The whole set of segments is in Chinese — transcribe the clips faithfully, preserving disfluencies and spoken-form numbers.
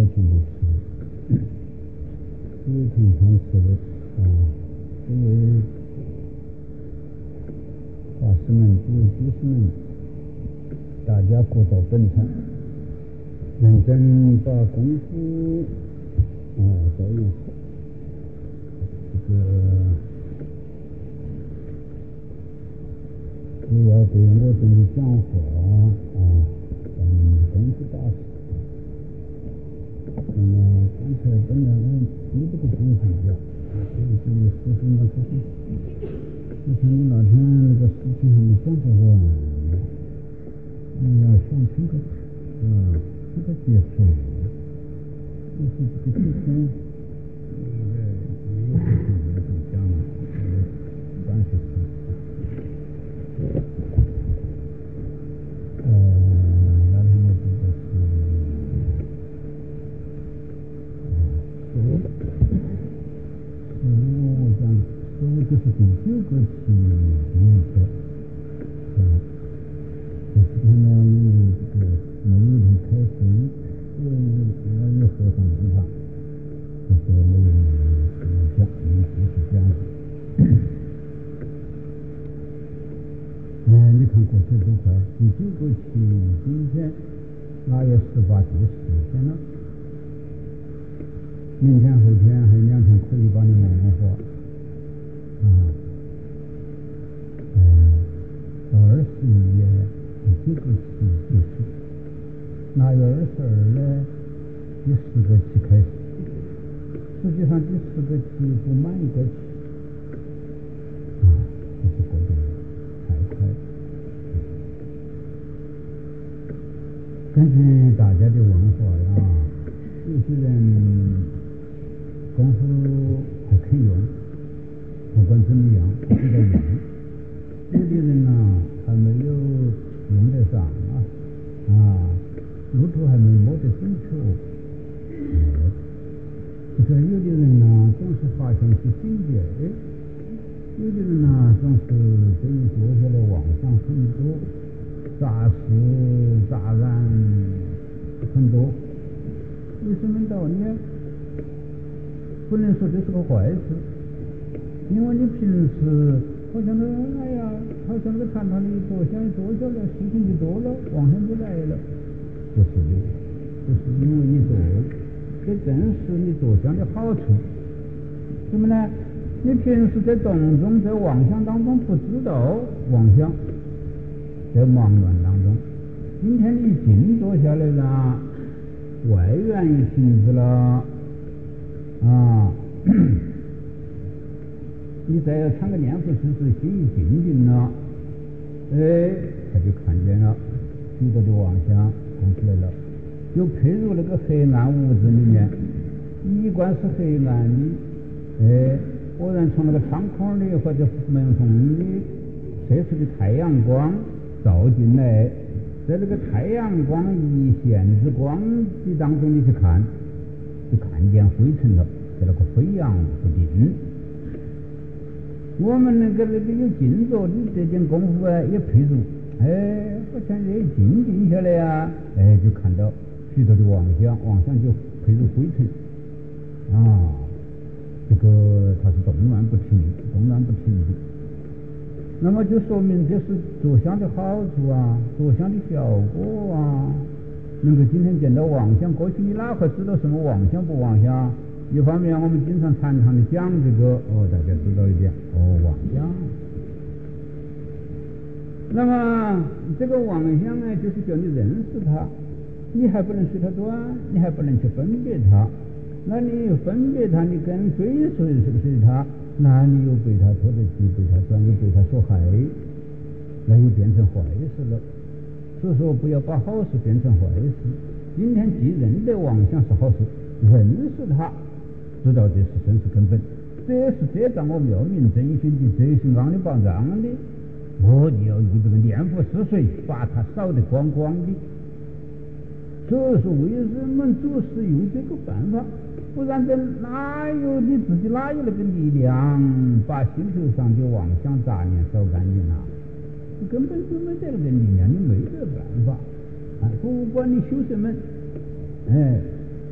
全不是，非常常识的啊，因为法师们、诸位居士们，大家各照本场，认真把功夫啊搞用好。这个不要对我这里讲话啊，嗯，功夫大师。那么刚才本来你这个东西讲，所以这个事情呢，就是我看你那天那个事情还没讲到完，你要想这个，啊，这个结束，就是这个事情，呃，没有事情没有讲了，暂时是，呃，那天我记得是。十五，十五，我讲十五就是第九个题目的，嗯，这是他呢，因为这个每一天开会，所以我有和尚问他，他说没有讲，你就是这样子。哎，你看过去多快，第九个题今天腊月十八第十天了。明天后天还有两天可以把你摸摸活啊，嗯，到二十一夜第九个期结束，腊月二十二呢第十个期开始，实际上第十个期不满一个期啊，这是过得太快了。根据大家的文化呀，有些人功夫还可以用，不管怎么样还是在用。有的人呢、啊、还没有用得上啊，啊，路途还没摸得准确。哎，这个有的人呢、啊、总是发现是境界，有的人呢、啊、总是对你坐下来妄想很多，杂事杂染很多。有什么道理呢？不能说这是个坏事，因为你平时好像那哎呀，好像那个禅堂里坐下坐下了，事情就多了，妄想就来了，不是的，不是因为你做，这正是你坐相的好处。什么呢？你平时在动中，在妄想当中不知道妄想，在忙乱当中，今天你静坐下来了，外缘一停止了。啊，你再要唱个念佛时时，心一静静了，哎，他就看见了许多的妄想供出来了，就譬如那个黑暗屋子里面，衣冠是黑暗的，哎，偶然从那个窗孔里或者门缝里射出的太阳光照进来，在这个太阳光一线之光的当中你去看。就看见灰尘了，在那个飞扬不定。我们那个那个有静坐的这件功夫啊，也譬如，哎，好像也静定下来呀、啊，哎，就看到许多的妄想，妄想就譬如灰尘啊，这个它是动乱不停，动乱不停的。那么就说明这是坐相的好处啊，坐相的效果啊。能够今天见到妄想，过去你哪会知道什么妄想不妄想？一方面我们经常常常的讲这个，哦，大家知道一点，哦，妄想。那么这个妄想呢，就是叫你认识它，你还不能随它转，你还不能去分别它。那你分别它，你跟追随是不是它？那你又被它拖得去，被它转，又被它所害，那又变成坏事了。所以说不要把好事变成坏事。今天既认得妄想是好事，认识它，知道这是生是根本，这是遮障我妙明真心的，这是阿里巴让的。我就要用这个念佛施水，把它扫得光光的。所以说为什么祖师用这个办法？不然这哪有你自己哪有那个力量把心头上的妄想杂念扫干净啊？你根本就没得那个力量，你没得办法啊！不管你修什么，哎，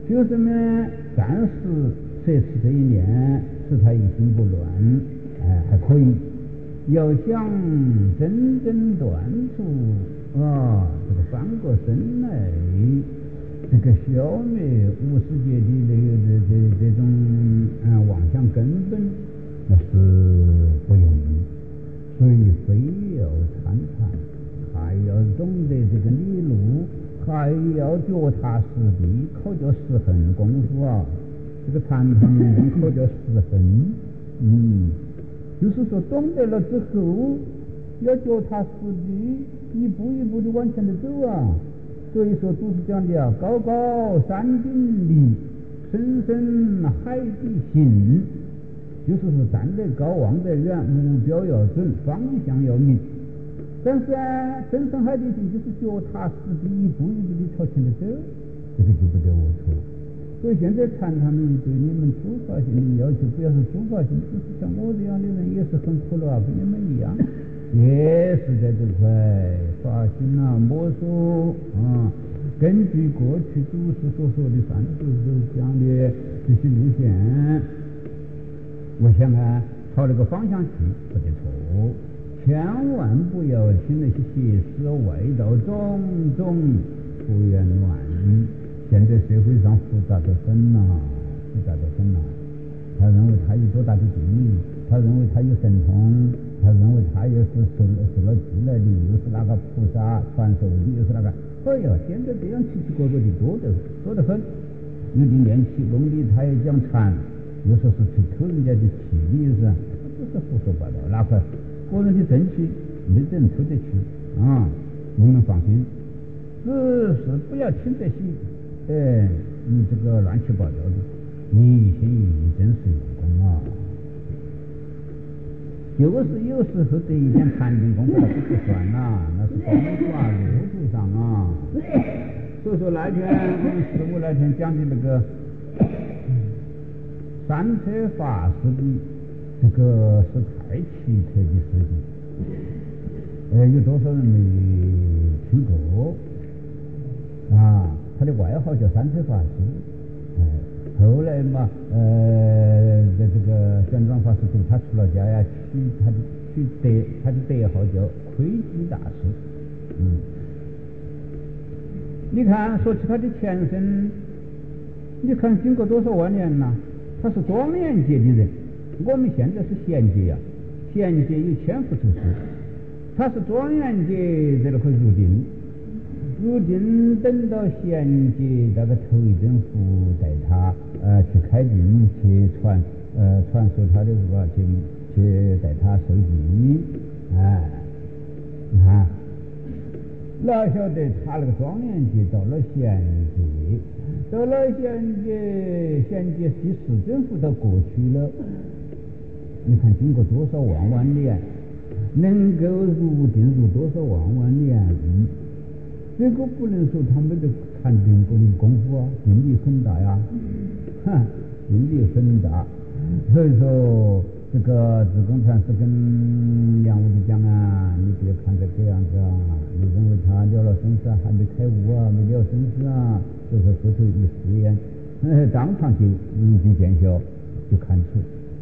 就是呢，暂时测试这一年，使他一心不乱，哎，还可以。要想真正断除啊，这个翻过身来，这个消灭无世界的这个这这这种嗯妄想根本，那是不容易，所以非要参禅，还要懂得这个理路，还要脚踏实地，考叫实痕功夫啊。这个禅堂里考叫实痕，嗯。就是说，懂得了之后，要脚踏实地，一步一步的往前的走啊。所以说，都是讲的啊，高高山顶立，深深海底行。就是说，站得高，望得远，目标要准，方向要明。但是啊，深深海底行就是脚踏实地，一步一步的朝前的走，这个就不得龌龊。所以现在禅堂里对你们出发性的要求，不要是出发性，就是像我这样的人也是很苦了啊，跟你们一样，也是在这块发心啊、摸索啊，根据过去祖师所说的三十六讲的这些路线，我想啊，朝那个方向去不得错，千万不要听那些邪思外道种种胡言乱语。现在社会上复杂的很呐、啊，复杂的很呐、啊。他认为他有多大的地力，他认为他有神通，他认为他也是受受了具来的，又是那个菩萨传授的，又是那个。哎呀，现在这样奇奇怪怪的多得多得很。有的练气功的，他也讲禅，又说是去偷人家的气力，是吧？这是胡说八道。哪块个人的正气没人偷得去啊！你们放心，只是不要听这些。哎，你这个乱七八糟的，你一心一意真是用功啊！就是有时候这一点禅定功夫那不算啊，那是光挂路途上啊。所以说那天我们师父那天讲的那个三车法师的这个是太奇特的事情，呃，有多少人没听过啊？他的外号叫三车法师，哎，后来嘛，呃，在这个玄奘法师读他出了家呀，取他的取德他的德号叫窥基大师。嗯，你看说起他的前身，你看经过多少万年呐？他是庄严界的人，我们现在是贤界呀、啊，贤界有千佛出世，他是庄严界在那块入定。入定等到贤界那个头一尊佛带他呃去开定去传呃传授他的佛法去去带他受记，哎，你看哪晓得他那个庄严界到了贤界，到了贤界，贤界第四尊佛都过去了，你看经过多少万万年，能够入定入多少万万年。这个不能说他们的禅定功功夫啊，定力很大呀，哈，定力很大。所以说，这个智公禅师跟杨武的讲啊，你别看这个样子啊，你认为他了了生死啊，还没开悟啊，没了生死啊，所以说回头一试验，呃，当场就嗯就见效，就看出。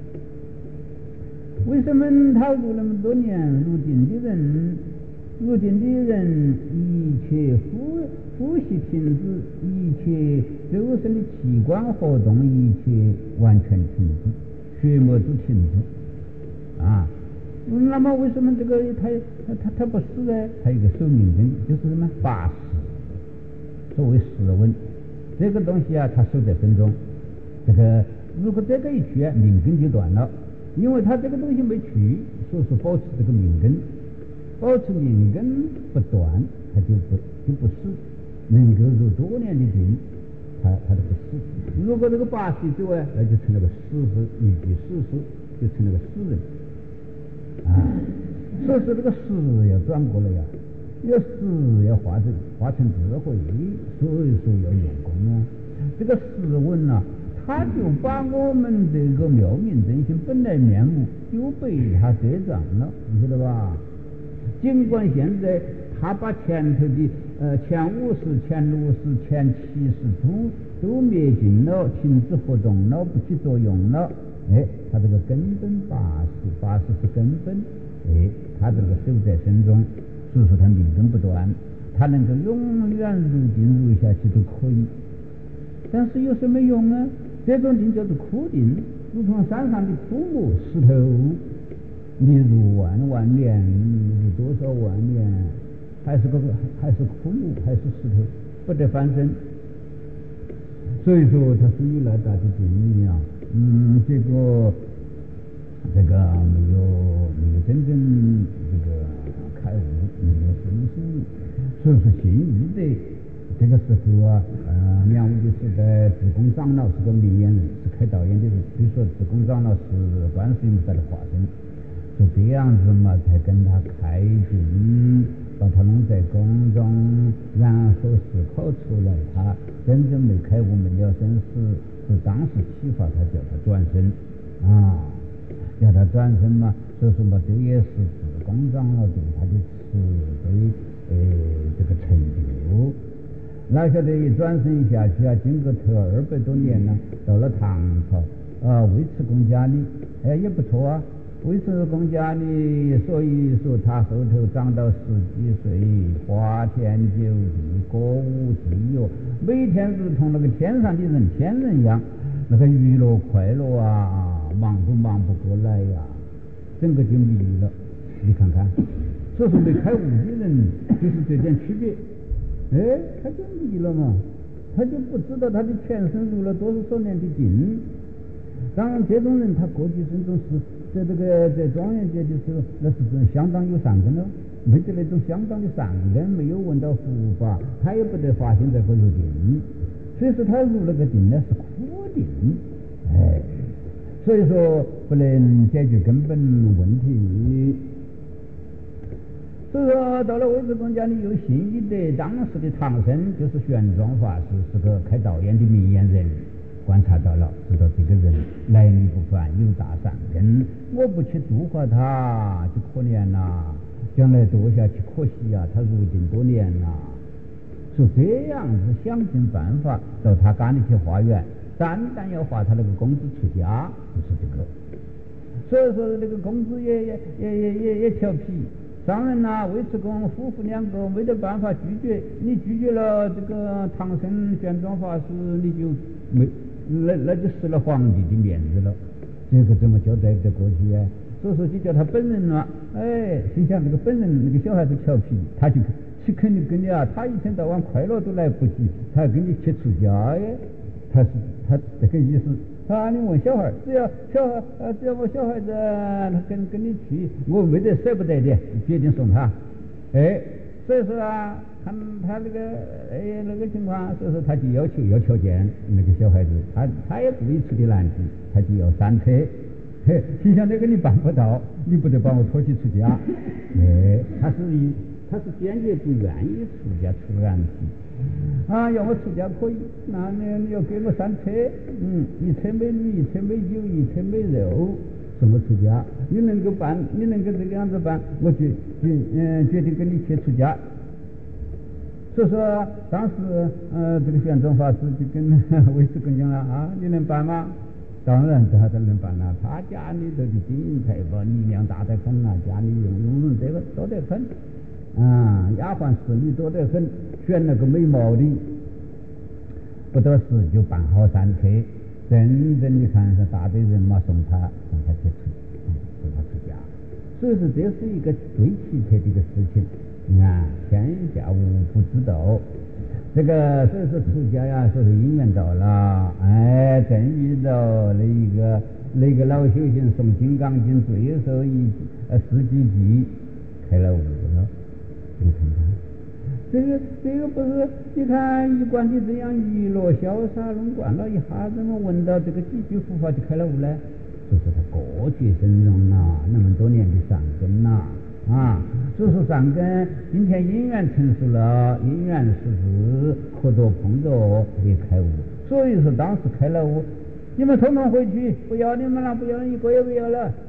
为什么他入那么多年入定的人？入定的人，一切呼呼吸停止，一切周身的器官活动，一切完全停止，血脉都停止啊。那么为什么这个他他他他不死呢？他有一个寿命根，就是什么八十，所谓十稳。这个东西啊，他守在身中。这个如果这个一去啊，命根就断了，因为他这个东西没去，所以说保持这个命根。保持命根不断，他就不就不死，能够入多年的定，他他就不死。如果这个八十走啊，那就成了个死士，一具死士，就成了个死人啊。所以说这个死要转过来呀，要死要化成化成智慧，所以说要用功啊。这个十稳啊，他就把我们这个妙明真心本来面目就被他遮障了，你晓得吧？尽管现在他把前头的呃前五十、前六十、前七十都都灭尽了，停止活动了，不起作用了。哎，他这个根本八十，八十是根本。哎，他这个守在身中，所以说他命根不断，他能够永远如定如下去都可以。但是有什么用呢？这种定叫做枯定，如同山上的枯木、石头，你如万万年，如多少万年，还是个还是枯木，还是石头，不得翻身。所以说，它属于来大的定义啊。嗯，这个这个没有没有真正这个开悟，没有真心，所以说信誉的这个时候啊，呃，梁武的时代，智公长老是个明眼人，是开道院的人。据说智公长老是观世音菩萨的化身，就这样子嘛，才跟他开定，把他弄在宫中，然后思考出来，他真正没开悟，没了生死。是当时启发他，叫他转身啊，叫他转身嘛。所以说嘛，这也是智公长老对他的慈悲，呃，这个成就。哪晓得一转身下去啊，经过头二百多年了，到了唐朝啊，尉迟恭家里，哎，也不错啊。尉迟恭家里，所以说他后头长到十几岁，花天酒地，歌舞伎乐，每天如同那个天上的人天人一样，那个娱乐快乐啊，忙都忙不过来呀、啊，整个就迷了。你看看，所以说没开悟的人就是这点区别。哎，他就迷了嘛，他就不知道他的前生入了多少年的定。当然，这种人他过去生中是在这个在庄严界的时候，那是相当有善根了。没得那种相当的善根，没有闻到佛法，他也不得发心在这入定。所以说他入了个定呢是苦定，哎，所以说不能解决根本问题。所以说到了尉迟恭家里有信义德，当时的唐僧就是玄奘法师，是个开道院的明眼人。观察到了，知道这个人来历不凡，有大善根，我不去度化他就可怜了，将来堕下去可惜啊，他入定多年了。就这样子想尽办法到他家里去化缘，单单要化他那个公子出家，就是这个。所以说那个公子也也也也也也调皮，商人呐、啊，尉迟恭夫妇两个没得办法拒绝，你拒绝了这个唐僧玄奘法师，你就没。那那就失了皇帝的面子了，这个怎么交代得过去啊？所以说就叫他本人了。哎，心想这个本人那个小孩子调皮，他就去肯定跟你啊，他一天到晚快乐都来不及，他跟你去出家耶，他是他这个意思啊。你问小孩，只要小孩呃，只要我小孩子他跟跟你去，我没得舍不得的，决定送他。哎，所以说啊。看他那个哎那个情况，所以说他就要求要条件，那个小孩子他他也不会出的难题，他就要三车。嘿，心想那个你办不到，你不得把我拖起出家。哎，他是他是坚决不愿意出家出难题啊，要我出家可以，那你你要给我三车，嗯，一车美女，一车美酒，一车美肉。怎么出家？你能够办，你能够这个样子办，我决决嗯决定跟你去出家。所以说，当时呃，这个玄奘法师就跟尉迟恭讲了啊，你能办吗？当然他都能办了，他家里头的金银财宝力量大得很啊，家里佣佣人这个多得很啊，丫鬟侍女多得很，选了个美貌的，不得时就办好三车，真正的看是大队人马送他送他去出，嗯，送他出家。所以说这是一个最奇特的一个事情。你看，天下无不知道，这个所以说出家呀，说是因缘到了，哎，正遇到那一个那个老修行诵金刚经最后一呃十几集，开了悟了。你看看，这个这个不是你看一贯的这样娱乐潇洒弄惯了，一下子么闻到这个几句佛法就开了悟呢？就是他过去生中啊，那么多年的善根呐。啊，所以说善根，今天因缘成熟了，因缘实施，合作碰着也开悟。所以说当时开了悟，你们统统回去，不要你们了，不要一个也不要了。哎，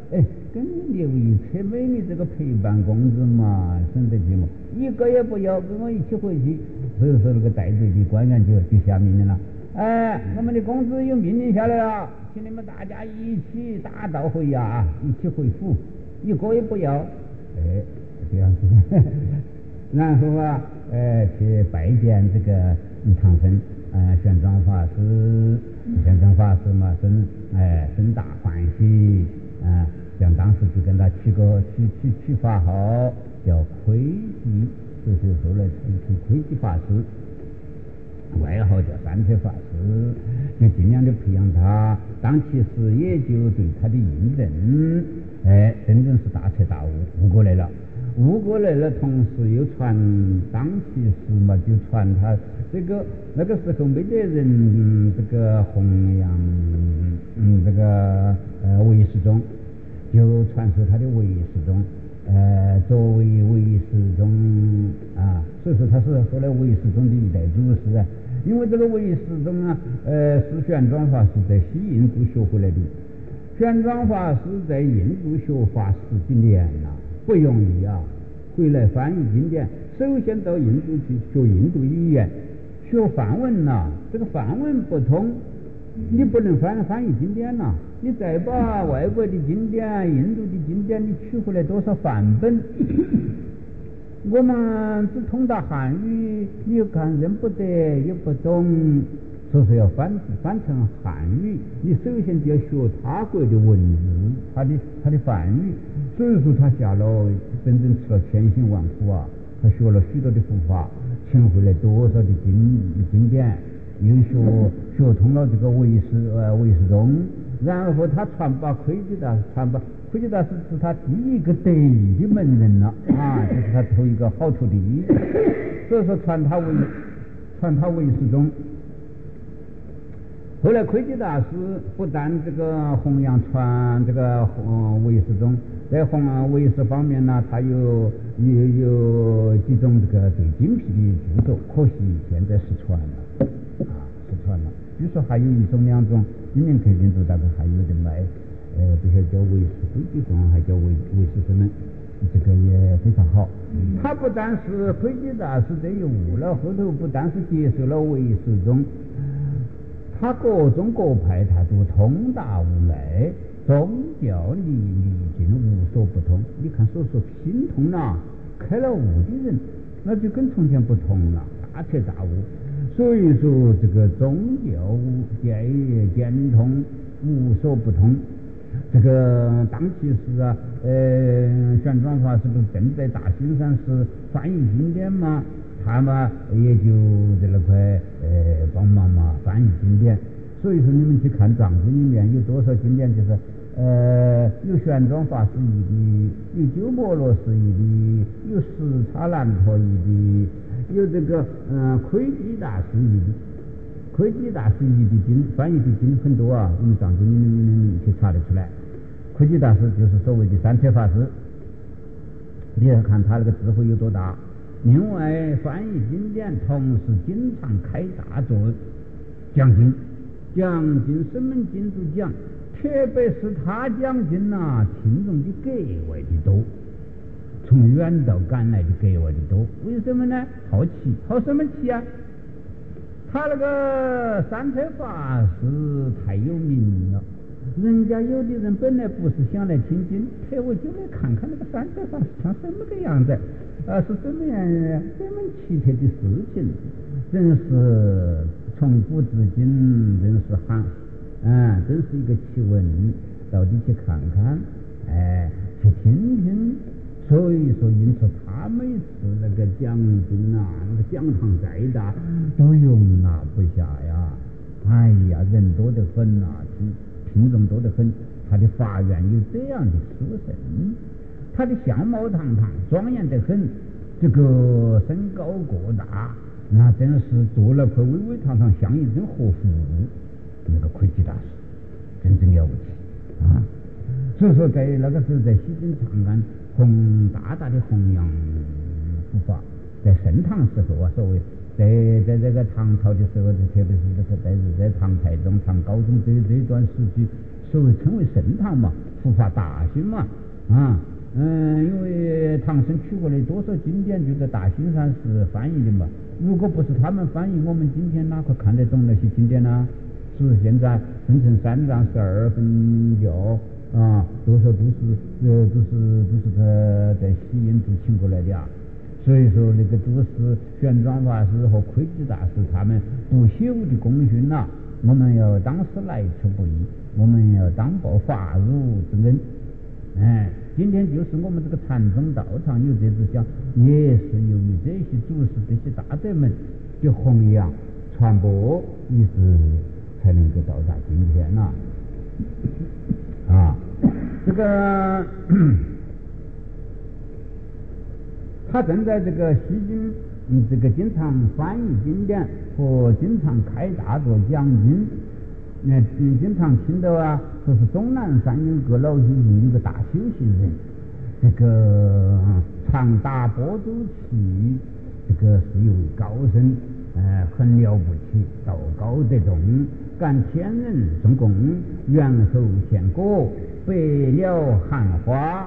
跟你刘一车美女这个陪伴工资嘛，省得寂寞，一个也不要，跟我一起回去。所以说那个带队的官员就就下命令了，哎，我们的工资有命令下来了，请你们大家一起打道回衙啊，一起回府，一个也不要。哎，这样子。然后啊，呃，去拜见这个唐僧，呃，玄奘法师，玄奘法师嘛，生，哎、呃，生大欢喜，啊、呃，像当时就跟他取个取取取法号，叫窥基，就是后来取窥基法师，外号叫三车法师，就尽量的培养他，当其时也就对他的印证，哎，真正是大彻大悟，悟过来了。悟过来了，同时又传当其时嘛，就传他这个那个时候没得人、嗯、这个弘扬，嗯，这个呃唯识宗，就传授他的唯识宗，呃，作为唯识宗啊，所以说他是后来唯识宗的一代祖师啊。因为这个唯识宗啊，呃，是玄奘法师在西印度学回来的。玄奘法师在印度学法十几年了。不容易啊！回来翻译经典，首先到印度去学印度语言，学梵文呐、啊。这个梵文不通，你不能翻翻译经典呐、啊。你再把外国的经典、印度的经典，你取回来多少梵本？我们只通达汉语，你看认不得，也不懂。所以说要翻翻成汉语，你首先就要学他国的文字，他的他的梵语。所以说他下了真正吃了千辛万苦啊，他学了许多的佛法，请回来多少的经经典，又学学通了这个唯识呃唯识宗，然后他传把窥基大师传把窥基大师是他第一个得意的门人了啊，这是他头一个好徒弟，所以说传他唯传他唯识宗。后来窥基大师不但这个弘扬传这个嗯唯识宗，在弘扬唯识方面呢，他有有有几种这个最精辟的著作，可惜现在失传了啊，失传了。据说还有一种两种，今年肯定都大概还有的卖，呃，这些叫唯识归基宗，还叫唯唯识什么，这个也非常好。嗯、他不但是窥基大师这一悟了，后头不但是接受了唯识宗。他各宗各派他都通达无赖，宗教历历尽无所不通。你看所说心通了，开了悟的人，那就跟从前不同了，大彻大悟。所以说这个宗教见见通无所不通。这个当其时啊，呃，玄奘法师不是正在大兴山寺翻译经典吗？他嘛也就在那块呃帮忙嘛翻译经典，所以说你们去看藏经里面有多少经典，就是呃有玄奘法师译的，有鸠摩罗什译的，有什叉难陀译的，有这个嗯窥基大师译的。窥基大师译的经翻译的经很多啊，我们藏经里面去查得出来。窥基大师就是所谓的三车法师，你要看他那个智慧有多大。另外翻译经典，同时经常开大座讲经，讲经什么经都讲，特别是他讲经呐、啊，听众的格外的多，从远道赶来的格外的多。为什么呢？好奇，好什么奇啊？他那个三车法师太有名了，人家有的人本来不是想来听经，嘿，我就来看看那个三车法师像什么个样子。啊，是怎么样这么奇特的事情，真是从古至今，真是罕，啊，真是一个奇闻，到底去看看，哎，去听听。所以说，因此他每次那个讲经啊，那个讲堂再大，都容纳不下呀。哎呀，人多得很呐、啊，听听众多得很，他的法缘有这样的殊胜。他的相貌堂堂，庄严得很，这个身高过大，那真是做了块巍巍堂堂像一尊活佛。那个窥基大师真正了不起啊！所以说，在那个时候，在西京长安弘大大的弘扬佛法，在盛唐时候啊，所谓在在这个唐朝的时候，特别是这个在在唐太宗、唐高宗这这一段时期， 所谓称为盛唐嘛，佛法大兴嘛，啊，嗯，因为唐僧取过来多少经典就在大兴上是翻译的嘛。如果不是他们翻译，我们今天哪可看得懂那些经典呢？是不是现在分成三藏十二分教啊，多少都是呃都是都是他在西印度请过来的啊。所以说那个都是玄奘法师和窥基大师他们不朽的功勋呐、啊，我们要当时来之不易，我们要当报法乳之恩。哎，今天就是我们这个禅宗道场有这支香，也是由于这些祖师这些大德们的弘扬传播，一直才能够到达今天呐、啊。啊，这个他正在这个西经，嗯，这个经常翻译经典和经常开大座讲经。嗯，经常听到啊，说是终南山有个老修行，有个大修行人，这个常打波州旗，这个是一位高僧，呃，很了不起，道高德重，感天人众供，元首献果，百鸟含花。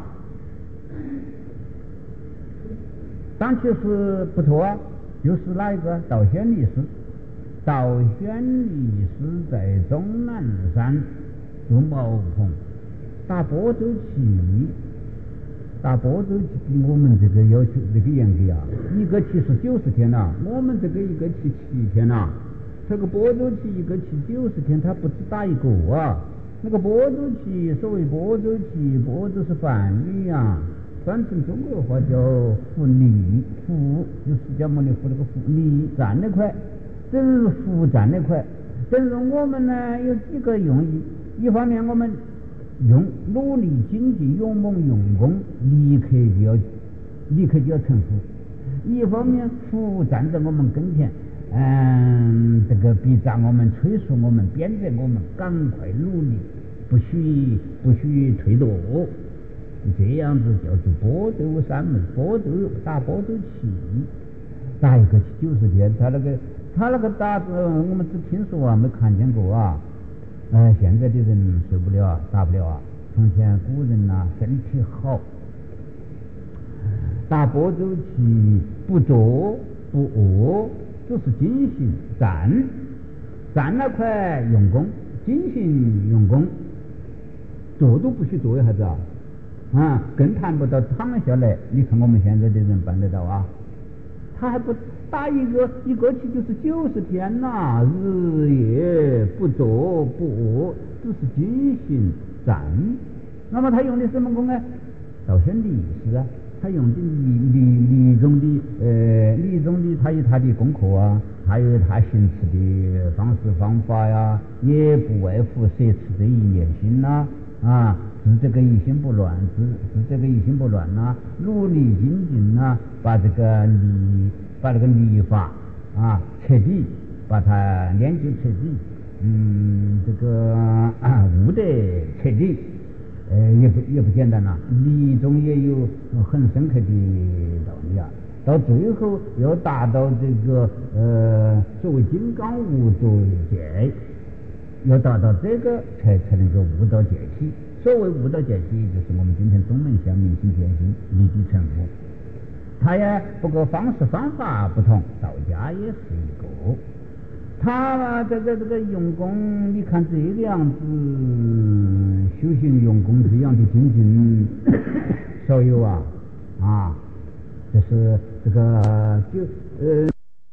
但其实不错啊，就是哪一个道宣律师。道宣律师在终南山做茅棚，打波州旗，打波州旗比我们这个要求这个严格啊，一个旗是九十天呐、啊，我们这个一个旗七天呐、啊，这个波州旗一个旗九十天，它不只打一个啊。那个波州旗，所谓波州旗，波州是梵语啊，翻成中国话叫福利，福就释迦牟尼佛那个福利站那块。这是福站那块，但是我们呢有几个用意，一方面我们用努力经济勇猛用功，立刻就要立刻就要成福；一方面福站在我们跟前，嗯，这个逼着我们催促我们鞭策我们赶快努力，不许不许退堕，这样子叫做波州三昧，波州打波州旗，打一个旗九十天，他那个。他那个打字，我们只听说啊，没看见过啊。呃，现在的人受不了啊，打不了啊。从前古人呐、啊，身体好，打波州旗不作不饿，只是精行站，站那块用功，精行用功，做都不许做一下子啊，啊，更谈不到躺下来。你看我们现在的人办得到啊？他还不打一个一个旗就是九十天呐、啊，日夜不作不饿，只是精行站。那么他用的什么功呢？道宣律师啊，他用的律律律中的呃律中的他有他的功课啊，还有他行持的方式方法呀，也不外乎摄持这一念心呐啊。是这个一心不乱，是是这个一心不乱呐、啊，努力精进呐、啊，把这个理，把这个理法啊彻底，把它研究彻底，嗯，这个啊悟得彻底，呃也不也不简单呐、啊，理中也有很深刻的道理啊，到最后要达到这个呃所谓金刚无作界，要达到这个才才能够悟到界体。所谓悟道见体，就是我们今天宗门相明心见性，立地成佛。他也不过方式方法不同，道家也是一个。他这个这个用功，你看这个样子修行用功这样的精进，少有啊啊，就是这个就呃，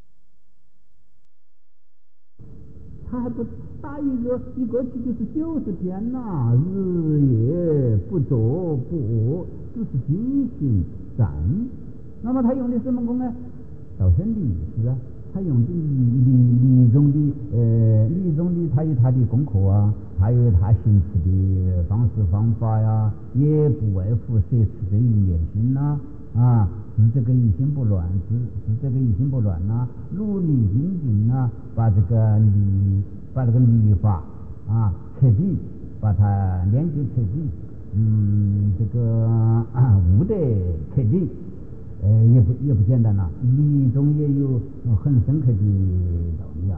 他还不。打一个一个旗就是九十天呐、啊，日夜不作不饿，只是精行站。那么他用的什么功呢？道宣律师啊，他用的律律律中的呃律中的他有他的功课啊，还有他行持的方式方法呀，也不外乎摄持这一念心呐啊，是这个一心不乱，是是这个一心不乱呐、啊，努力精进呐、啊，把这个律。把这个理法啊彻底把它研究彻底，嗯，这个啊悟得彻底，呃也不也不简单呐、啊，理中也有很深刻的道理啊。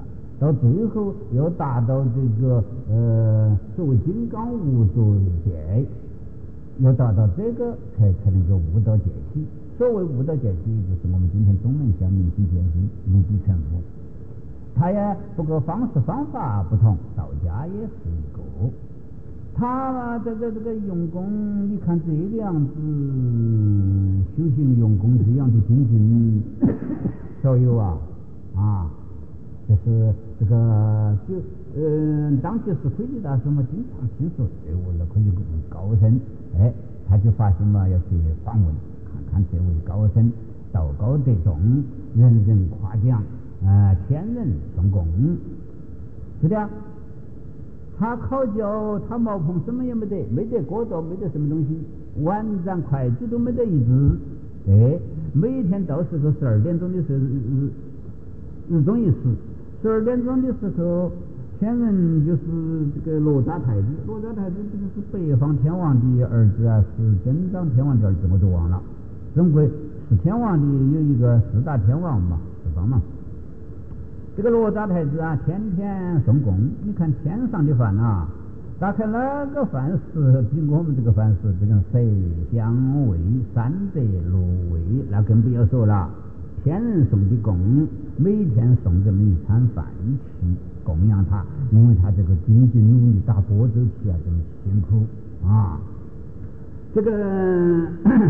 到最后要达到这个呃所谓金刚无作界，要达到这个才才能够悟到界体。所谓悟到界体，就是我们今天中门向明心见性，立即成佛。他也不过方式方法不同，道家也是一个。他这个这个用功，你看这样子修行用功这样的精进少有啊啊，就是这个就嗯、呃，当即是魁地大师嘛，经常听说这位了可以高僧，哎，他就发心嘛要去访问，看看这位高僧道高德重，人人夸奖啊、呃，天人送供，是的。他考教他茅棚什么也没得，没得锅灶，没得什么东西，碗盏筷子都没得一只。哎，每天到时候十二点钟的时候，日日中一时，十二点钟的时候，天人就是这个罗刹太子，罗刹太子这个是北方天王的儿子啊，是真长天王的儿子，我都忘了。总归是天王的有一个四大天王嘛，四方嘛。这个罗刹太子啊，天天送供。你看天上的饭啊，打开那个饭食比我们这个饭食这个色香味三德六味，那更不要说了。天人送的供，每天送这么一餐饭去供养他，因为他这个经济努力打波周期啊，这么辛苦啊。这个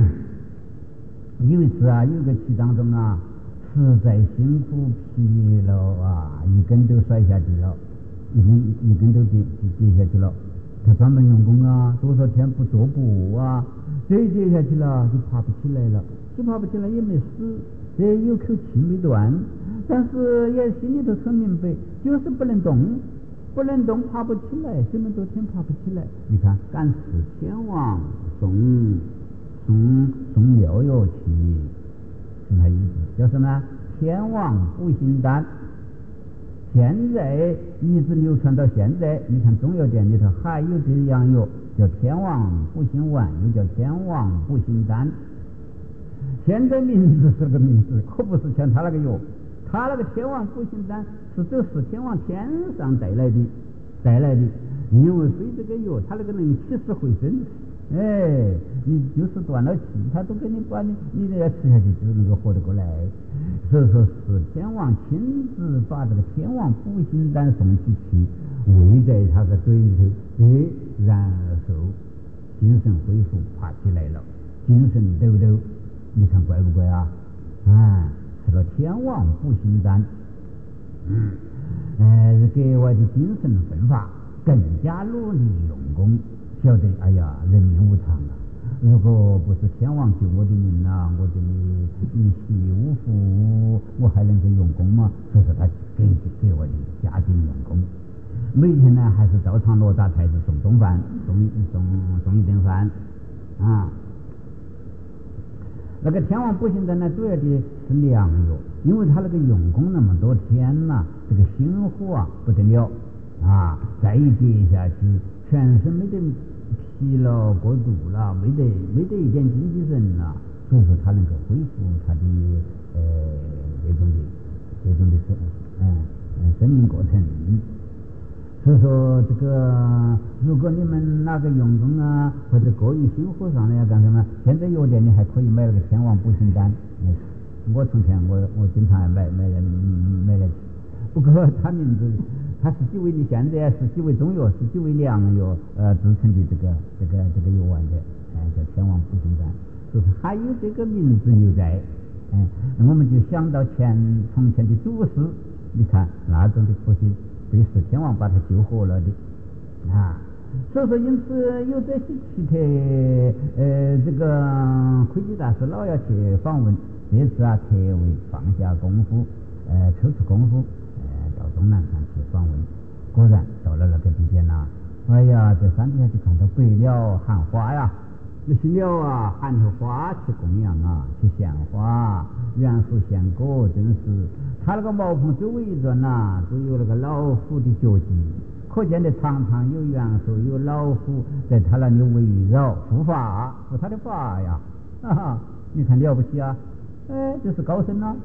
有一次啊，有一个期当中啊。实在辛苦疲劳啊，一根都摔下去了，一根一根都跌跌下去了。他专门用功啊，多少天不做步啊，这跌下去了就爬不起来了，就爬不起来也没死，这有口气没断，但是也心里头很明白，就是不能动，不能动，爬不起来，这么多天爬不起来。你看，赶是天王送送送庙乐器。那意思叫什么？天王补心丹。现在一直流传到现在，你看中药店里头还有这样药，叫天王补心丸，又叫天王补心丹。现在名字是个名字，可不是像他那个药。他那个天王补心丹是这是天王天上带来的，带来的。因为非这个药，他那个能起死回生。哎，你就是断了气，他都给你把你，你这要吃下去就能够活得过来。所以说是天王亲自把这个天王补心丹送进去，喂在他的嘴里头，哎，然后精神恢复，爬起来了，精神抖抖，你看怪不怪啊？啊，吃了天王补心丹，嗯，呃，给我的精神奋发，更加努力用功。晓得，哎呀，人命无常啊！如果不是天王救我的命啊，我这里一息无福，我还能够用功吗？所以说他给给我的加紧用功。每天呢，还是照常罗刹太子送中饭，送一送送一顿饭啊。那个天王补心丹呢，主要的是良药，因为他那个用功那么多天呐、啊，这个心火啊不得了啊，再一跌下去，全身没得。疲劳过度了，没得没得一点精气神了，所以说他能够恢复他的呃这种的这种的生嗯嗯生命过程。所以说这个如果你们哪个用功啊，或者过于心火上来要干什么？现在药店里还可以买那个天王补心丹，嗯，我从前我我经常买买来买来吃，不过他名字。它是几为你现在是几为中药，是几为良药，呃，制成的这个这个这个药丸的，哎、呃，叫天王补心丹，就是还有这个名字留在，嗯、呃，我们就想到前从前的祖师，你看那种的可惜被是天王把他救活了的，啊，所以说因此有这些奇特，呃，这个魁地大师老要去访问，这次啊特为放下功夫，呃，抽出功夫。到东南山去访问，果然到了那个地点呐，哎呀，在山底下就看到百鸟含花呀，那些鸟啊含着花去供养啊，去献花，元素献果，真是。他那个茅棚周围一转呐，都有那个老虎的脚迹，可见的常常有元素，有老虎在他那里围绕护法，护他的法呀，哈哈，你看了不起啊！哎，这是高僧啊。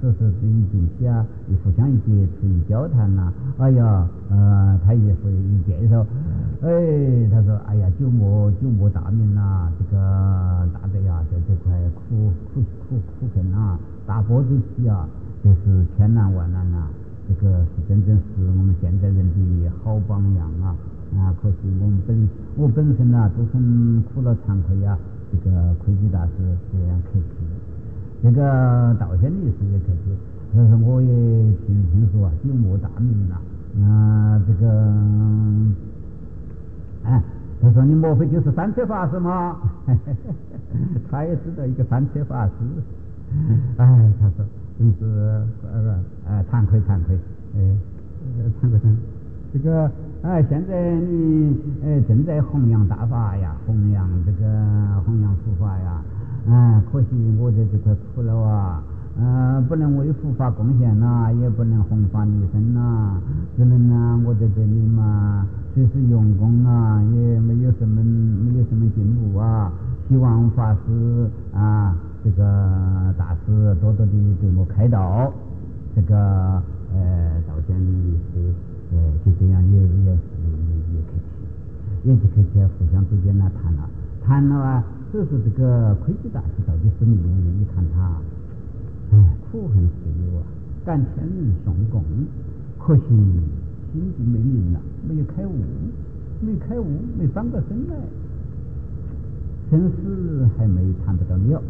说是一进去啊，一互相一接触一交谈呐、啊，哎呀，呃，他也会一介绍，哎，他说，哎呀，九牧九牧大名呐、啊，这个大德呀，在这块苦苦苦苦困啊，大波周期啊，就是千难万难呐、啊，这个是真正是我们现代人的好榜样啊。啊，可惜我们本我本身呐、啊、都很苦恼惭愧呀、啊。这个窥基大师这样客气，这个道宣律师也客气。但是我也听听说啊，九牧大名呐、啊，啊，这个，哎，他说你莫非就是三车法师吗？他也知道一个三车法师。哎，他说真是呃呃惭愧惭愧，哎，惭愧惭愧。这个哎，现在你哎正在弘扬大法呀，弘扬这个弘扬佛法呀，哎，可惜我在这块苦恼啊，呃，不能为佛法贡献呐、啊，也不能弘法利生呐，只能呢，我在这里嘛，虽是用功啊，也没有什么没有什么进步啊，希望法师啊，这个大师多多的对我开导，这个呃道宣律师。呃，就这样也也也也也客气，也就客气，互相之间呢谈了谈了啊，所以说这个窥基大师到底是什么原因？你看他，哎，苦恨自由啊，感天人送供，可惜心地没明了，没有开悟，没开悟，没翻过身来，生死还没谈不到了。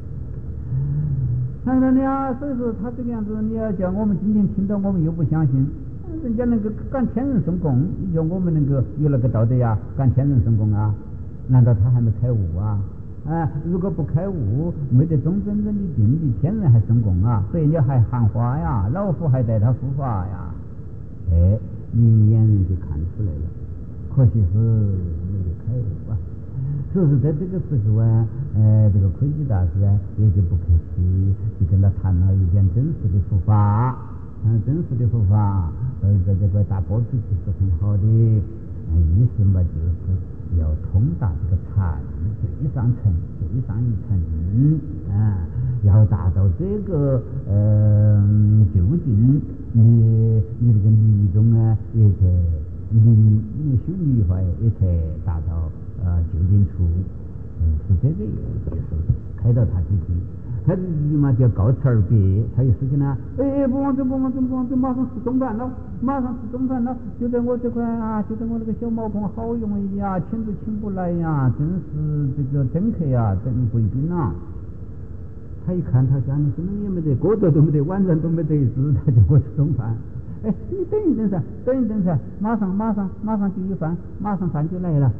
谈到了，所以说他这个样子，你要叫我们今天听到，我们又不相信。人家能够感天人送供，你叫我们能够有那个道德呀，感天人送供啊？难道他还没开悟啊？啊，如果不开悟，没得中真正的定力，天人还送供啊？所以你还喊话呀，老夫还带他护法呀？哎，明眼人就看出来了，可惜是没有开悟啊。所以说在这个时候啊，呃，这个窥基大师啊，也就不客气，就跟他谈了一点真实的佛法。嗯，真实的佛法，呃，在这个大波出去是很好的，嗯，意思嘛就是要通达这个禅最上层、最上一层，啊，要达到这个呃究竟，你你这个理中啊，也才理你修理法也才达到呃究竟处，嗯，是这个意思，开导他几句。他嘛叫告辞而别，他有事情呢，哎，不往这不往这不往这，马上吃中饭了，马上吃中饭了，就在我这块啊，就在我那个小茅棚，好容易呀，请都请不来呀，真是这个等客呀，等贵宾啊。他一看他家里什么也没得，锅头都没得，晚上都没得一只，他就给我吃中饭。哎，你等一等噻，等一等噻，马上马上马上就有饭，马上饭就来了。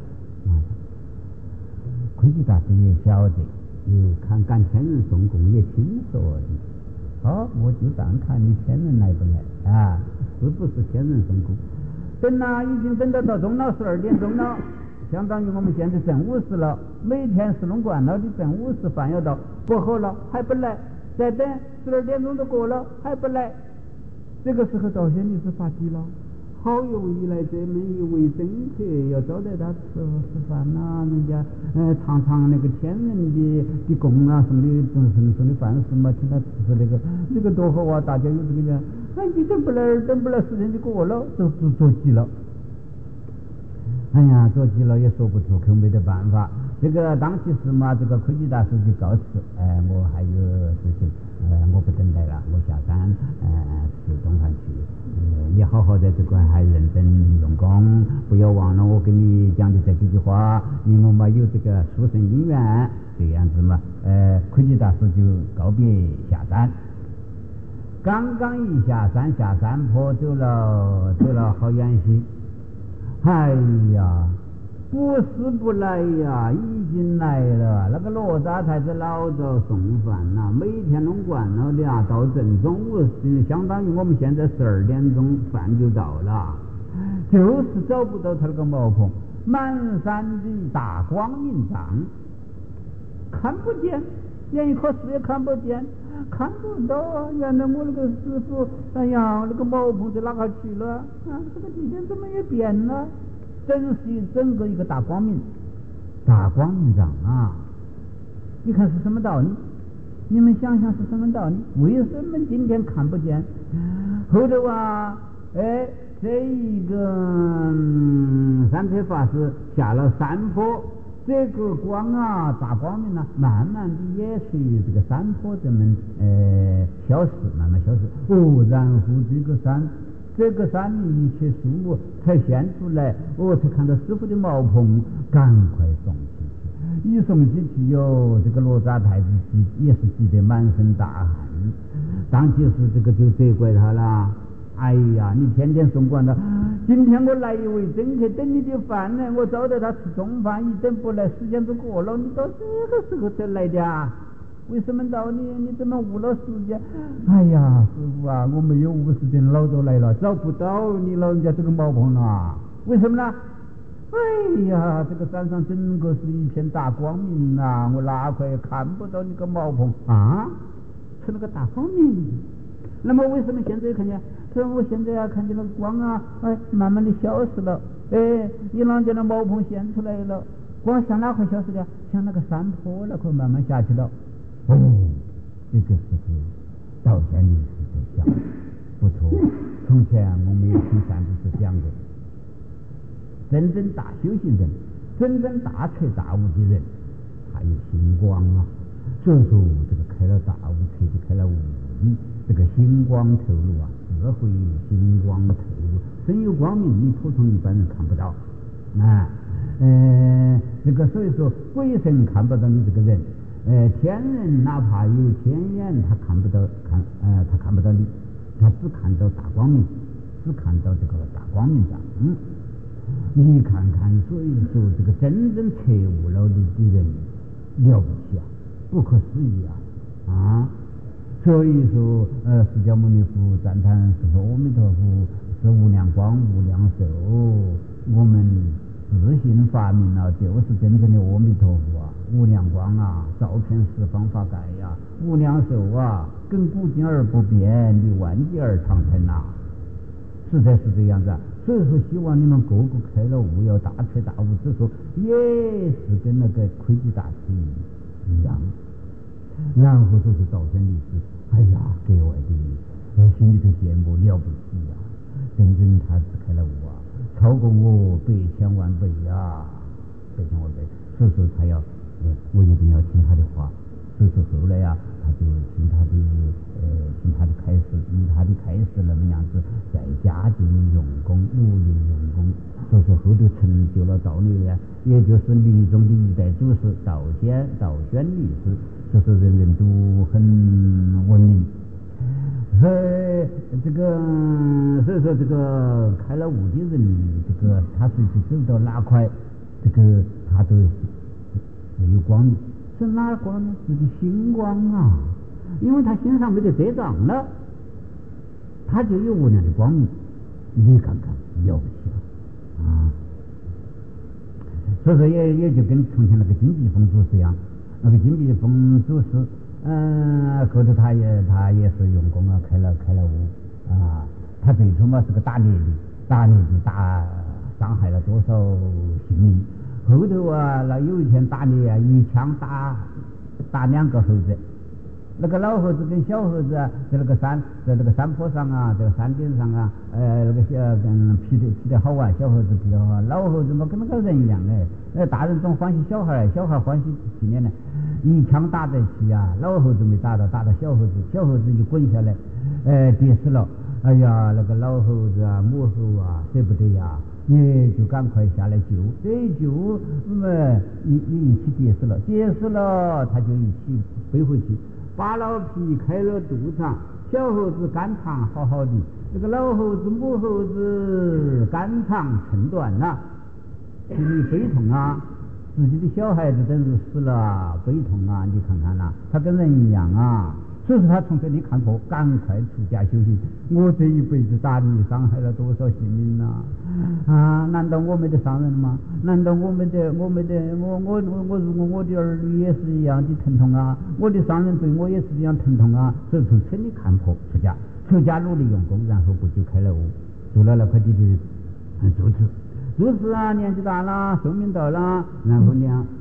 窥基大师也晓得。你看感天人送供也听说的，哦，我就当看你天人来不来啊？是不是天人送供？等呐，已经等到到中了十二点钟了，相当于我们现在正午时了。每天四龙观了的正午时饭要到，不好了还不来，再等十二点钟都过了还不来。这个时候道宣律师发急了。好容易来这门一位宾客，要招待他吃吃饭呐、啊，人家呃尝尝那个天人的的供啊，送的送送送的饭食嘛，请他吃吃那个那个多好啊！大家有这个人，哎，你等不来，等不来，时间就过了，都都着急了。哎呀，着急了也说不出口，没得办法。这个当其时嘛，这个窥基大师就告辞，哎，我还有事情，呃，我不等待了，我下山，呃，吃中饭去。呃，你好好在这块还认真用功，不要忘了我跟你讲的这几句话，因为我们有这个殊胜因缘，这样子嘛，呃，窥基大师就告别下山。刚刚一下山，下山坡走了走了好远些。哎呀，不是不来呀，已经来了。那个罗刹太子老早送饭呐、啊，每天弄惯了的啊，到正中午是相当于我们现在十二点钟饭就到了，就是找不到他那个茅棚，满山的大光明帐，看不见，连一棵树也看不见，看不到啊！原来我那个师傅，哎呀，那个茅棚在哪个去了？啊，这个地点怎么也变了？真是整个一个大光明，大光明帐啊！你看是什么道理？ 你们想想是什么道理？为什么今天看不见？后头啊，哎，这一个、嗯、三撇法师下了山坡，这个光啊，大光明啊，慢慢的也随这个山坡这么呃消失，慢慢消失。哦，然后这个山，这个山里一切树木才现出来，我、哦、才看到师傅的茅棚，赶快送进去。一送进去哟，这个罗刹太子急也是急得满身大汗，当其时这个就责怪他了。哎呀，你天天送官了，今天我来一位真客等你的饭呢，我招待他吃中饭，一等不来，时间都过了，你到这个时候才来的啊？为什么到你？你怎么误了时间？哎呀，师傅啊，我没有误时间，老早来了，找不到你老人家这个茅棚了。为什么呢？哎呀，这个山上整个是一片大光明呐、啊，我哪块也看不到你个茅棚啊？是那个大光明。那么为什么现在看见？说我现在啊看见那个光啊，哎，慢慢的消失了。哎，一郎家的茅棚现出来了，光向哪块消失的？向那个山坡那块慢慢下去了。哦，这个时候道显律师在想，不错，从前我们有听三祖师讲的，真正大修行人，真正大彻大悟的人，他有星光啊。所以说，这个开了大悟彻底开了悟理，这个星光透露啊，智慧星光透露，真有光明，你普通一般人看不到。啊，呃，这个所以说，鬼神看不到你这个人，呃，天人哪怕有天眼，他看不到，看，呃，他看不到你，他只看到大光明，只看到这个大光明上。嗯，你看看，所以说这个真正彻悟了的的人了不起啊！不可思议啊！啊，所以说，呃，释迦牟尼佛赞叹是说，阿弥陀佛是无量光、无量寿，我们自信发明了，就是真正的阿弥陀佛啊！无量光啊，照遍十方法界呀、啊；无量寿啊，亘古今而不变，离万劫而长存呐、啊，实在是这样子啊。所以说，希望你们个个开了悟，要大彻大悟之说，也是跟那个窥基大师一样。然后就是道显律师，哎呀，格外的，我心里头羡慕了不起呀、啊！真正他是开了悟啊，超过我百千万倍呀、啊，百千万倍。所以说他要，呃，我一定要听他的话。所以说后来呀、啊，他就听他的，呃，听他的开示，以他的开示那么样子，在家就用功，努力用功。所以说后头成就了道理呀，也就是历中的一代祖师道显道宣律师，就是人人都很闻名。所以这个，所以说这个开了悟的人，这个他随时走到哪块，这个他都是是有光明。是哪光呢？是的星光啊！因为他心上没得遮障了，他就有无量的光明。你看看，了不起了啊！所以说也也就跟从前那个金碧峰祖师一样，那个金碧峰祖师，嗯、呃，后头他也他也是用功啊，开了开了悟啊。他最初嘛是个打猎的，打猎的打伤害了多少性命。后头啊，那有一天打猎啊，一枪打打两个猴子，那个老猴子跟小猴子啊，在那个山，在那个山坡上啊，在山顶上啊，呃，那个小跟皮的皮的好玩，小猴子皮的好玩，老猴子嘛跟那个人一样哎，呃，大人总欢喜小孩，小孩欢喜青年呢，一枪打在起啊，老猴子没打到，打到小猴子，小猴子一滚下来，呃，跌死了，哎呀，那个老猴子啊，母猴啊，舍不得呀。也就赶快下来救，这一救，嗯，一一起跌死了，跌死了，他就一起背回去，把老皮开了肚肠，小猴子肝肠好好的，这个老猴子母猴子肝肠寸断了，心里悲痛啊，自己的小孩子等于死了，悲痛啊，你看看啦、啊，他跟人一样啊。所以说他从这里看破，赶快出家修行。我这一辈子打猎伤害了多少性命呐、啊？啊，难道我没得伤人吗？难道我没得我没得我我我我如果我的儿女也是一样的疼痛啊？我的伤人对我也是一样疼痛啊！所以从这里看破，出家，出家努力用功，然后不久开了悟，做了那块地的住持。住持啊，年纪大了，寿命到了，然后呢，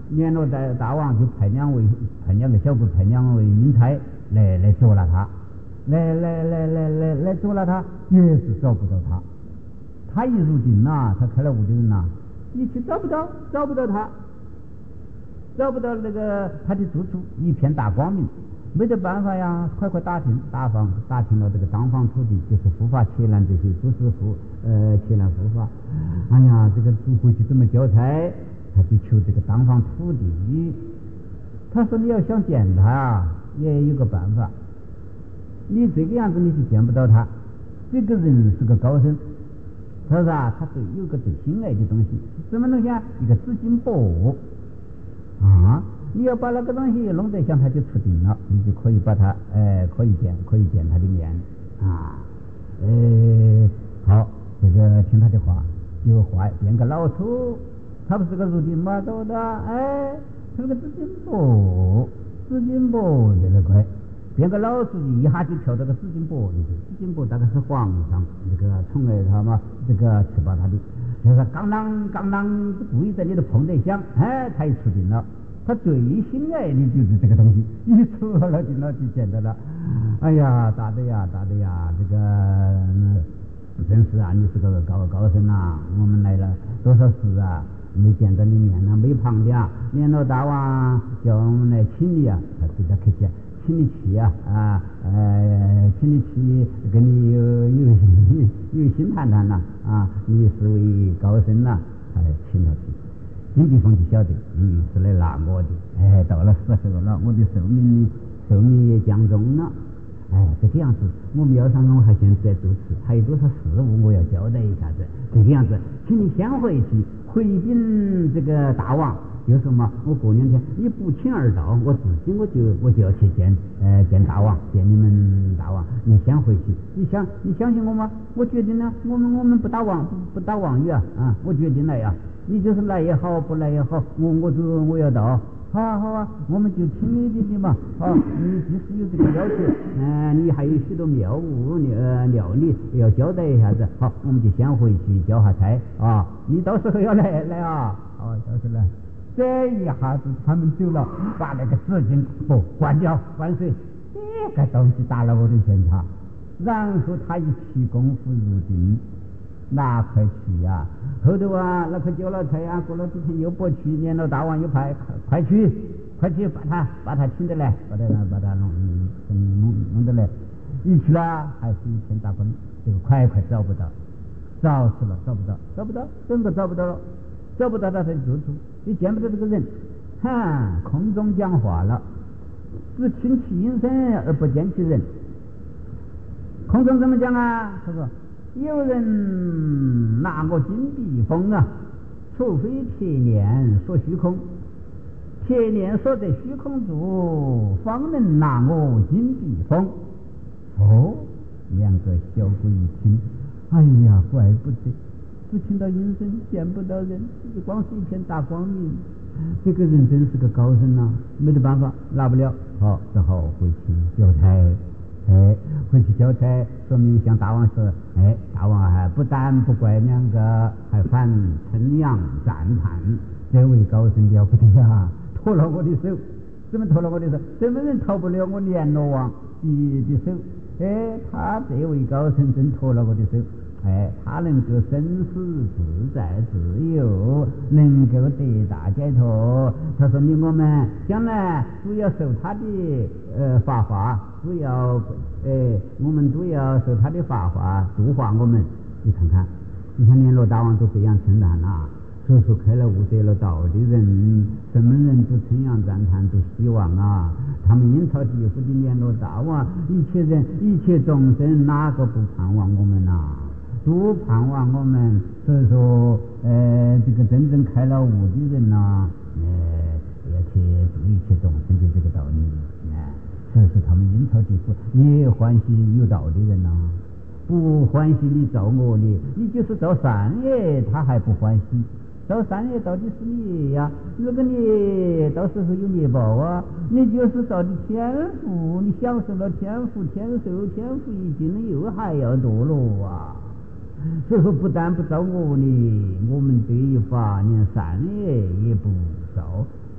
阎罗大大王就派两位派两个小鬼，派两位阴差来来捉了他，来来来来来来捉了他，也是找不到他。他一入境呐，他开了悟的人呐，一去找不到，找不到他，找不到那个他的住处，一片大光明。没得办法呀，快快打听打访打听了这个当房土地，就是护法伽蓝这些都是护呃伽蓝护法。哎呀，这个主回去怎么交差？他就求这个当房土地。他说你要想见他，也有个办法。你这个样子你是见不到他。这个人是个高僧，他说啊，他对有个最心爱的东西，什么东西啊？一个紫金钵啊。你要把那个东西弄得像他就出定了，你就可以把他，呃，可以见，可以见他的面啊，呃，好，这个听他的话，就话变个老鼠，他不是个入定嘛，走的，哎，这个紫金钵，紫金钵这个快，变个老鼠一下就跳到个紫金钵里去，紫金钵大概是皇上这个宠爱他嘛，这个吃饱他的，就是刚当刚当故意在里头碰得响，哎，他也出定了。他最心爱的就是这个东西，一出了就老就见到了。哎呀，大的呀，大的呀，这个、嗯、真是啊，你是个高高僧啊！我们来了多少事啊，没见到你面啊，没旁的啊。阎罗大王叫我们来请你啊，他对他客气，请你去啊啊，呃，请你去跟你有有有心谈谈呐啊，你是位高僧呐、啊，哎，请他去。金地方就晓得，嗯，是来拿我的，哎，到了时候了，我的寿命寿命也降重了，哎，这个样子，我庙上我还现在主持，还有多少事务我要交代一下子，这个样子，请你先回去回禀这个大王，就说嘛，我过两天你不请而到，我自己我就我就要去见，呃，见大王，见你们大王，你先回去，你想你相信我吗？我决定了，我们我们不打妄不不打妄语啊，啊，我决定了呀。你就是来也好，不来也好，我我就我要到，好啊好啊，我们就听你的的嘛，好，你即使有这个要求，嗯、呃，你还有许多庙务呃料理要交代一下子，好，我们就先回去交下差啊，你到时候要来来啊，好，到时候来，这一下子他们走了，把那个纸巾不关掉关水，这个东西打了我的拳叉，然后他一起功夫入定。哪块去呀、啊？后头啊，那块交了差啊，过了几天又不去，阎罗大王又派，快去，快去把他把他请得来，把他把他弄弄弄弄得来。一去了还是一片大光，这个快快找不到，找死了，找不到，找不到，真的找不到了，找不到他才住处，你见不到这个人，哈，空中讲话了，只听其音声而不见其人。空中怎么讲啊？他说。有人拿我金币封啊，除非铁链说虚空，铁链锁在虚空住，方能拿我金币封。哦，两个小鬼一听，哎呀，怪不得，只听到音声，见不到人，光是一片大光明。这个人真是个高僧啊，没得办法，拿不了，好，只好回去交差。哎，回去交差，说明向大王说，哎，大王还不但不怪两个，还反称扬赞叹，这位高僧了不得呀，脱了我的手，怎么脱了我的手？什么人逃不了我阎罗王的的手？哎，他这位高僧真脱了我的手。哎，他能够生死自在自由，能够得大解脱。他说：“你我们将来都要受他的呃法化，都要哎，我们都要受他的法化度化我们。你看看，你看阎罗大王都这样称赞了，所说开了悟得了道的人，什么人都称扬赞叹，都希望啊。他们阴曹地府的阎罗大王，一切人一切众生，哪个不盼望我们呐、啊？”都盼望我们，所以说，呃，这个真正开了悟的人呐、啊，呃，要去度一切众生，就这个道理，哎、呃，所以说他们阴曹地府也欢喜有道的人呐、啊，不欢喜你造恶业，你就是造善业，他还不欢喜。造善业到底是你呀？如果你到时候有业报啊，你就是造的天福，你享受了天福，天寿天福已尽，又还要堕落啊。所以说，不但不造恶业，我们这一法连善业也不造，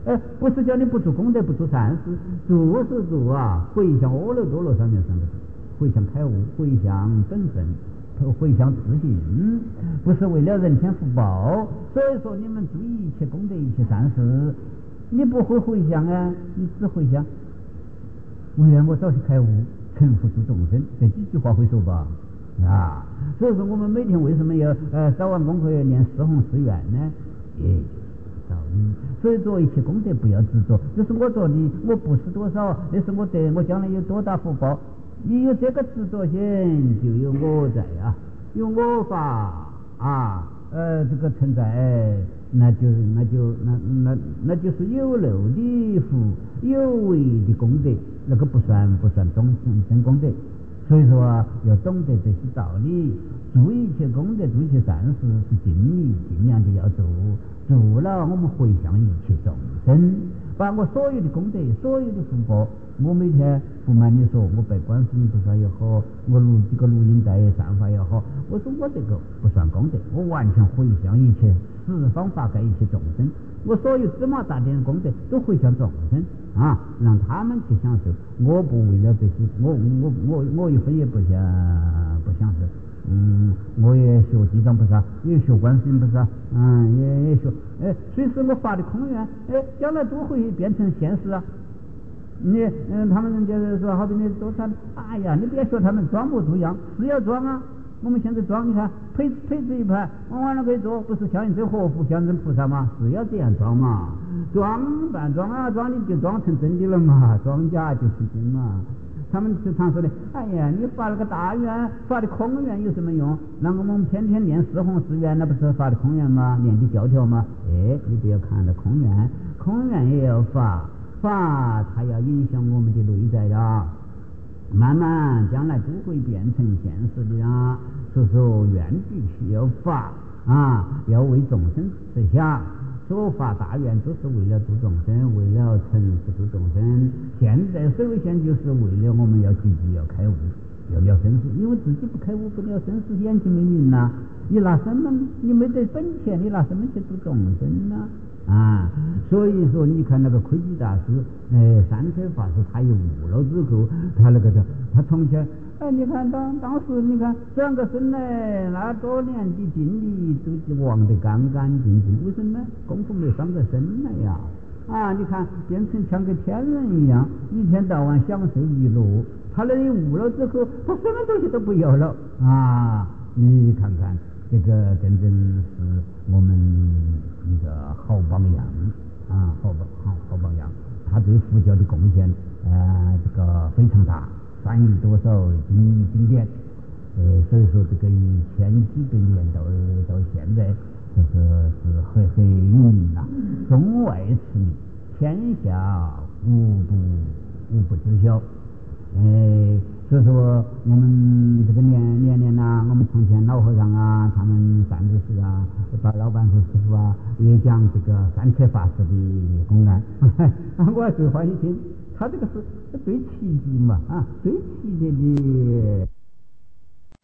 呃，不是叫你不做功德不做善事，做是做啊，回向阿耨多罗三藐三菩提，回向开悟，回向本身，回向自信，不是为了人天福报。所以说你们注意一切功德一切善事，你不会回向啊，你只回向为了我早去开悟成佛度众生，这几句话会说吧啊。所以说我们每天为什么要呃早晚功课要念四弘誓愿呢？也道理。所以做一切功德不要执着，这是我做的，我布施多少，那是我得，我将来有多大福报。你有这个执着心，就有我在啊，有我法啊，呃，这个存在，那就那就那那那就是有漏的福，有为的功德，那个不算不算终真功德。所以说啊，要懂得这些道理，做一切功德，做一切善事，是尽力尽量的要做，做了我们回向一切众生，把我所有的功德，所有的福报，我每天不瞒你说，我拜观世音菩萨也好，我录几个录音带散发也好，我说我这个不算功德，我完全回向一切十方法界一切众生，我所有芝麻大点的功德都回向众生啊，让他们去享受。我不为了这些，我我我我一分也不想不享受。嗯，我也学地藏菩萨，也学观世音菩萨，嗯，也也学，哎，随时我发的空愿，哎，将来都会变成现实啊。你嗯，他们人家说好比你多穿，哎呀，你别说他们装模作样，是要装啊。我们现在装，你看配配置一排，我晚上可以做，不是像人这活佛像人菩萨吗？是要这样装嘛，装扮装啊装的就装成真的了嘛，装假就是真嘛。他们时常说的，哎呀，你发了个大愿，发的空愿有什么用？那我们天天念四弘誓愿，那不是发的空愿吗？念的教条吗？哎，你不要看了空愿，空愿也要发，发它要影响我们的内在的，慢慢将来都会变成现实的啊。所以说愿必须要发啊，要为众生设想。所发大愿都是为了度众生，为了成佛度众生。现在社会现就是为了我们要积极要开悟，要了生死，因为自己不开悟不了生死，眼睛没明呐、啊，你拿什么？你没得本钱，你拿什么去度众生呢？啊，所以说你看那个窥基大师，呃，三车法师，他一悟了之后，他那个的，他从前，哎，你看当当时你看转个身来，那多年的精力都忘得干干净净，为什么？功夫没伤个身来呀。啊，你看变成像个天人一样，一天到晚享受娱乐。他那一悟了之后，他什么东西都不要了啊！你看看。这个真正是我们一个好榜样啊，好榜好好榜样。他对佛教的贡献，呃，这个非常大，翻译多少经经典，呃，所以说这个一千几百年到到现在，就是是很很有名呐、啊。中外驰名，天下无不无不知晓。哎，所以说我们这个年年年呐，我们从前老和尚啊，他们善知识啊，把老板和师傅啊，也讲这个三车法师的公案。我还最欢喜听，他这个是最奇迹嘛啊，最奇迹的。